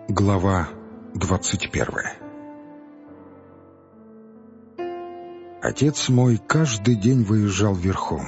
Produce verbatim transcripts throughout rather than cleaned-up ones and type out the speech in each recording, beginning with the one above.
Глава двадцать первая. Отец мой каждый день выезжал верхом.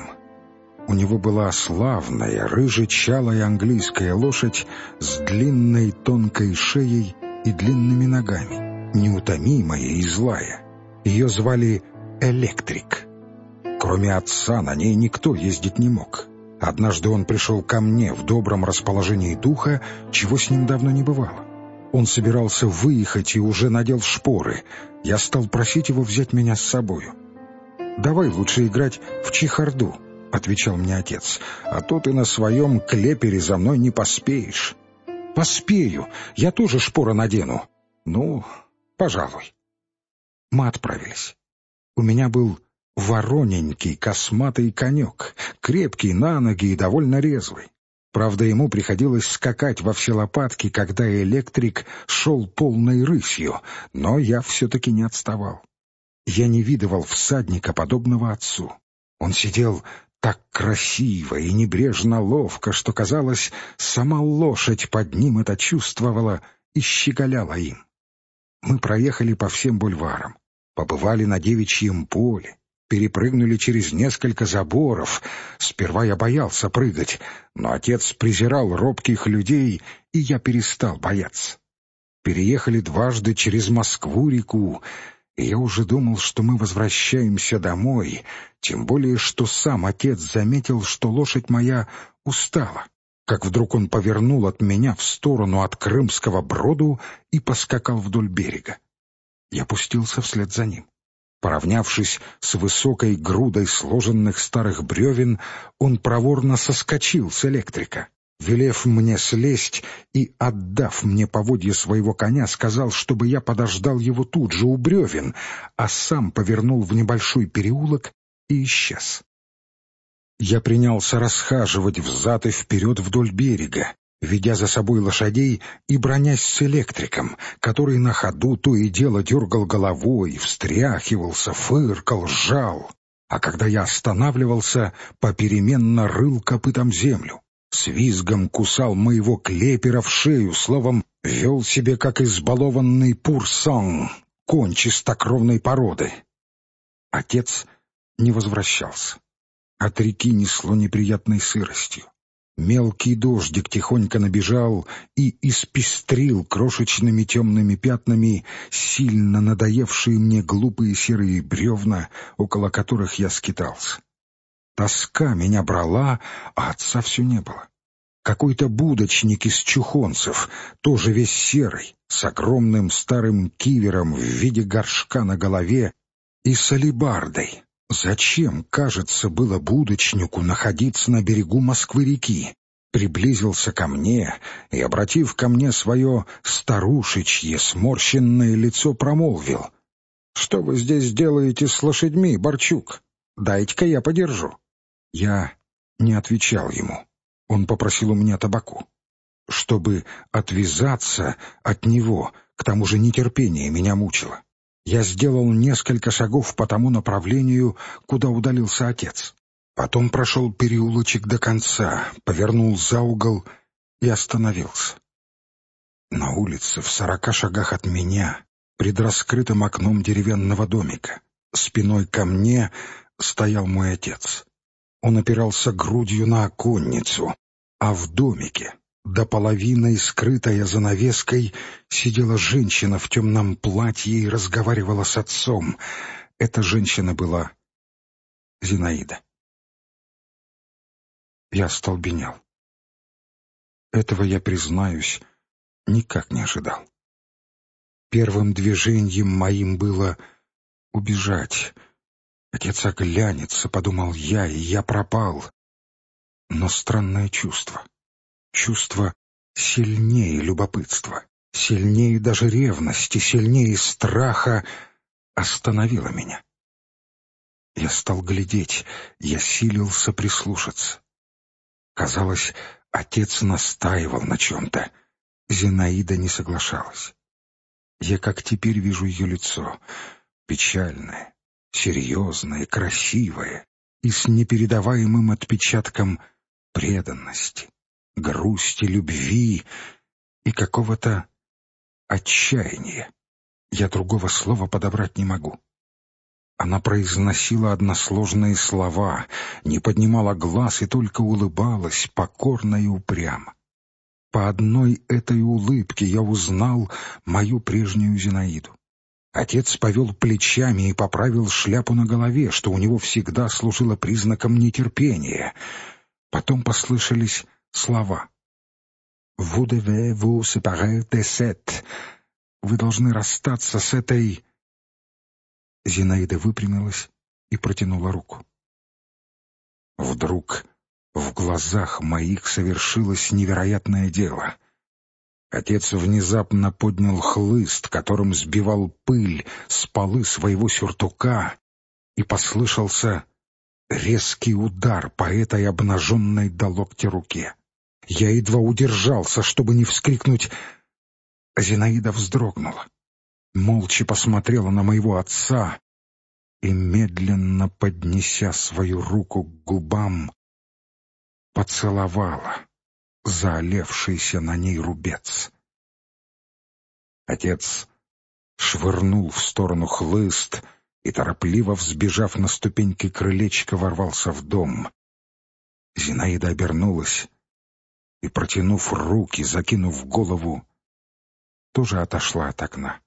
У него была славная, рыжечалая английская лошадь с длинной тонкой шеей и длинными ногами, неутомимая и злая. Ее звали Электрик. Кроме отца на ней никто ездить не мог. Однажды он пришел ко мне в добром расположении духа, чего с ним давно не бывало. Он собирался выехать и уже надел шпоры. Я стал просить его взять меня с собою. «Давай лучше играть в чехарду», — отвечал мне отец, «а то ты на своем клепере за мной не поспеешь». «Поспею, я тоже шпоры надену». «Ну, пожалуй». Мы отправились. У меня был вороненький косматый конек, крепкий на ноги и довольно резвый. Правда, ему приходилось скакать во все лопатки, когда Электрик шел полной рысью, но я все-таки не отставал. Я не видывал всадника, подобного отцу. Он сидел так красиво и небрежно ловко, что, казалось, сама лошадь под ним это чувствовала и щеголяла им. Мы проехали по всем бульварам, побывали на Девичьем поле, перепрыгнули через несколько заборов. Сперва я боялся прыгать, но отец презирал робких людей, и я перестал бояться. Переехали дважды через Москву-реку, и я уже думал, что мы возвращаемся домой, тем более что сам отец заметил, что лошадь моя устала, как вдруг он повернул от меня в сторону от Крымского броду и поскакал вдоль берега. Я пустился вслед за ним. Поравнявшись с высокой грудой сложенных старых бревен, он проворно соскочил с Электрика. Велев мне слезть и отдав мне поводья своего коня, сказал, чтобы я подождал его тут же у бревен, а сам повернул в небольшой переулок и исчез. Я принялся расхаживать взад и вперед вдоль берега, ведя за собой лошадей и бронясь с Электриком, который на ходу то и дело дергал головой, встряхивался, фыркал, жал, а когда я останавливался, попеременно рыл копытом землю, с визгом кусал моего клепера в шею, словом, вел себе как избалованный пурсан, конь чистокровной породы. Отец не возвращался. От реки несло неприятной сыростью. Мелкий дождик тихонько набежал и испестрил крошечными темными пятнами сильно надоевшие мне глупые серые бревна, около которых я скитался. Тоска меня брала, а отца все не было. Какой-то будочник из чухонцев, тоже весь серый, с огромным старым кивером в виде горшка на голове и с алебардой. Зачем, кажется, было будочнику находиться на берегу Москвы-реки? Приблизился ко мне и, обратив ко мне свое старушечье сморщенное лицо, промолвил: «Что вы здесь делаете с лошадьми, Борчук? Дайте-ка я подержу». Я не отвечал ему. Он попросил у меня табаку. Чтобы отвязаться от него, к тому же нетерпение меня мучило. Я сделал несколько шагов по тому направлению, куда удалился отец. Потом прошел переулочек до конца, повернул за угол и остановился. На улице, в сорока шагах от меня, пред раскрытым окном деревянного домика, спиной ко мне стоял мой отец. Он опирался грудью на оконницу, а в домике, до половины скрытая занавеской, сидела женщина в темном платье и разговаривала с отцом. Эта женщина была Зинаида. Я остолбенел. Этого, я признаюсь, никак не ожидал. Первым движением моим было убежать. Отец оглянется, подумал я, и я пропал. Но странное чувство. Чувство сильнее любопытства, сильнее даже ревности, сильнее страха остановило меня. Я стал глядеть, я силился прислушаться. Казалось, отец настаивал на чем-то. Зинаида не соглашалась. Я как теперь вижу ее лицо, печальное, серьезное, красивое и с непередаваемым отпечатком преданности, грусти, любви и какого-то отчаяние. Я другого слова подобрать не могу. Она произносила односложные слова, не поднимала глаз и только улыбалась, покорно и упрямо. По одной этой улыбке я узнал мою прежнюю Зинаиду. Отец повел плечами и поправил шляпу на голове, что у него всегда служило признаком нетерпения. Потом послышались слова. «Vous devez vous séparer de cette...» «Вы должны расстаться с этой...» Зинаида выпрямилась и протянула руку. Вдруг в глазах моих совершилось невероятное дело. Отец внезапно поднял хлыст, которым сбивал пыль с полы своего сюртука, и послышался резкий удар по этой обнаженной до локтя руке. Я едва удержался, чтобы не вскрикнуть. Зинаида вздрогнула, молча посмотрела на моего отца и, медленно поднеся свою руку к губам, поцеловала заолевшийся на ней рубец. Отец швырнул в сторону хлыст и, торопливо взбежав на ступеньки крылечка, ворвался в дом. Зинаида обернулась и, протянув руки, закинув голову, тоже отошла от окна.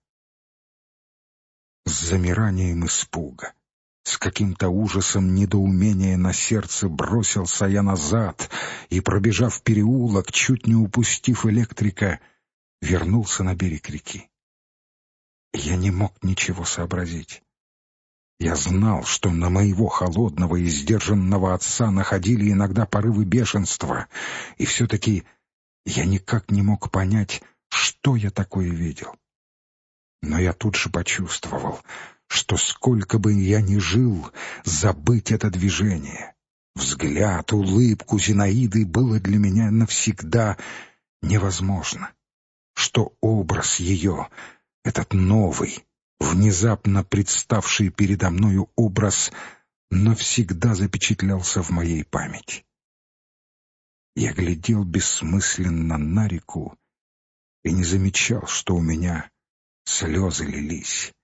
С замиранием испуга, с каким-то ужасом недоумения на сердце бросился я назад и, пробежав переулок, чуть не упустив электрика, вернулся на берег реки. Я не мог ничего сообразить. Я знал, что на моего холодного и сдержанного отца находили иногда порывы бешенства, и все-таки я никак не мог понять, что я такое видел. Но я тут же почувствовал, что сколько бы я ни жил, забыть это движение, взгляд, улыбку Зинаиды было для меня навсегда невозможно, что образ ее, этот новый, внезапно представший передо мною образ, навсегда запечатлялся в моей памяти. Я глядел бессмысленно на реку и не замечал, что у меня слезы лились.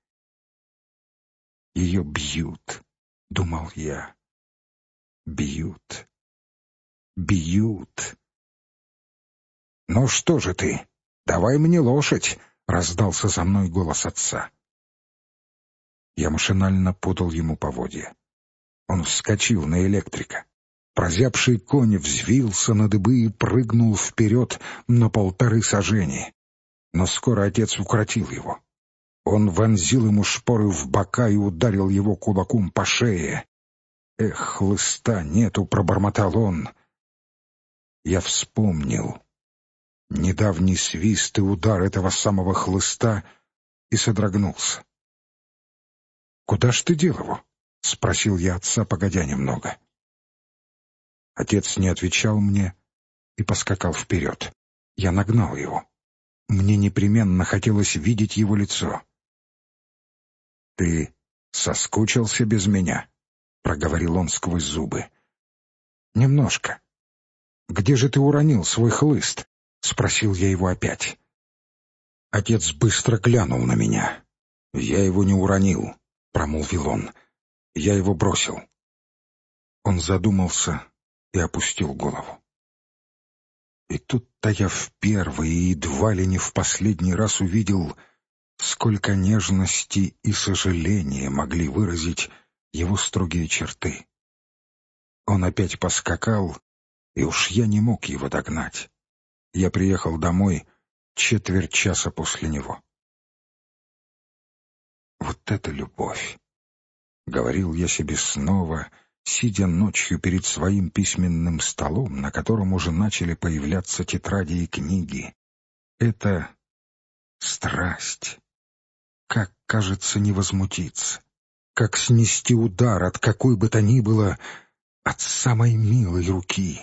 «Ее бьют», — думал я, — «бьют, бьют». «Ну что же ты? Давай мне лошадь!» — раздался за мной голос отца. Я машинально подал ему поводья. Он вскочил на электрика. Прозябший конь взвился на дыбы и прыгнул вперед на полторы сажени. Но скоро отец укротил его. Он вонзил ему шпоры в бока и ударил его кулаком по шее. «Эх, хлыста нету!» — пробормотал он. Я вспомнил недавний свист и удар этого самого хлыста и содрогнулся. «Куда ж ты дел его?» — спросил я отца, погодя немного. Отец не отвечал мне и поскакал вперед. Я нагнал его. Мне непременно хотелось видеть его лицо. «Ты соскучился без меня?» — проговорил он сквозь зубы. «Немножко. Где же ты уронил свой хлыст?» — спросил я его опять. Отец быстро глянул на меня. «Я его не уронил», — промолвил он. «Я его бросил». Он задумался и опустил голову. И тут-то я в первый и едва ли не в последний раз увидел, сколько нежности и сожаления могли выразить его строгие черты. Он опять поскакал, и уж я не мог его догнать. Я приехал домой четверть часа после него. «Вот это любовь!» — говорил я себе снова, сидя ночью перед своим письменным столом, на котором уже начали появляться тетради и книги. Это страсть. Как, кажется, не возмутиться, как снести удар от какой бы то ни было, от самой милой руки.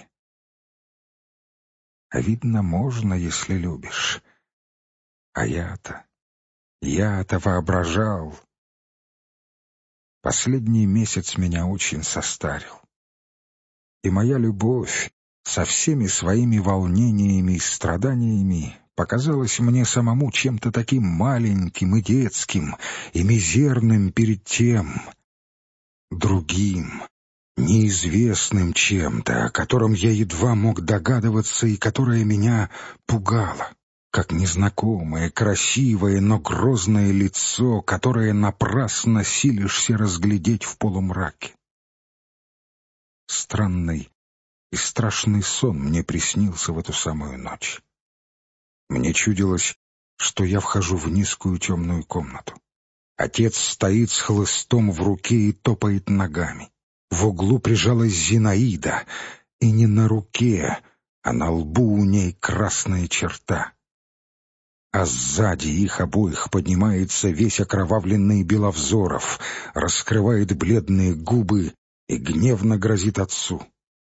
А видно, можно, если любишь. А я-то, я-то воображал. Последний месяц меня очень состарил. И моя любовь со всеми своими волнениями и страданиями показалось мне самому чем-то таким маленьким и детским, и мизерным перед тем, другим, неизвестным чем-то, о котором я едва мог догадываться и которое меня пугало, как незнакомое, красивое, но грозное лицо, которое напрасно силишься разглядеть в полумраке. Странный и страшный сон мне приснился в эту самую ночь. Мне чудилось, что я вхожу в низкую темную комнату. Отец стоит с хлыстом в руке и топает ногами. В углу прижалась Зинаида, и не на руке, а на лбу у ней красная черта. А сзади их обоих поднимается весь окровавленный Беловзоров, раскрывает бледные губы и гневно грозит отцу.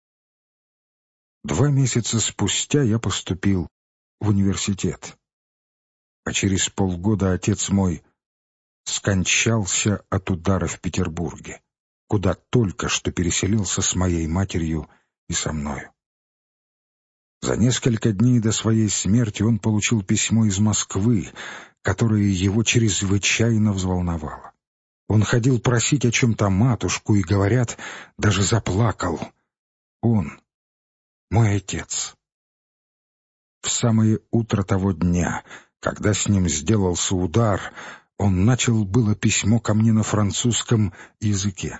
Два месяца спустя я поступил в университет, а через полгода отец мой скончался от удара в Петербурге, куда только что переселился с моей матерью и со мною. За несколько дней до своей смерти он получил письмо из Москвы, которое его чрезвычайно взволновало. Он ходил просить о чем-то матушку и, говорят, даже заплакал. Он, мой отец. В самое утро того дня, когда с ним сделался удар, он начал было письмо ко мне на французском языке.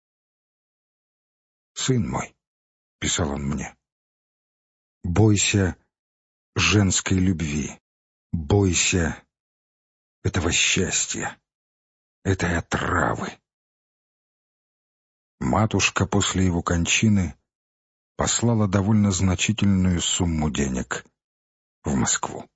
«Сын мой», — писал он мне, — «бойся женской любви, бойся этого счастья, этой отравы». Матушка после его кончины послала довольно значительную сумму денег в Москву.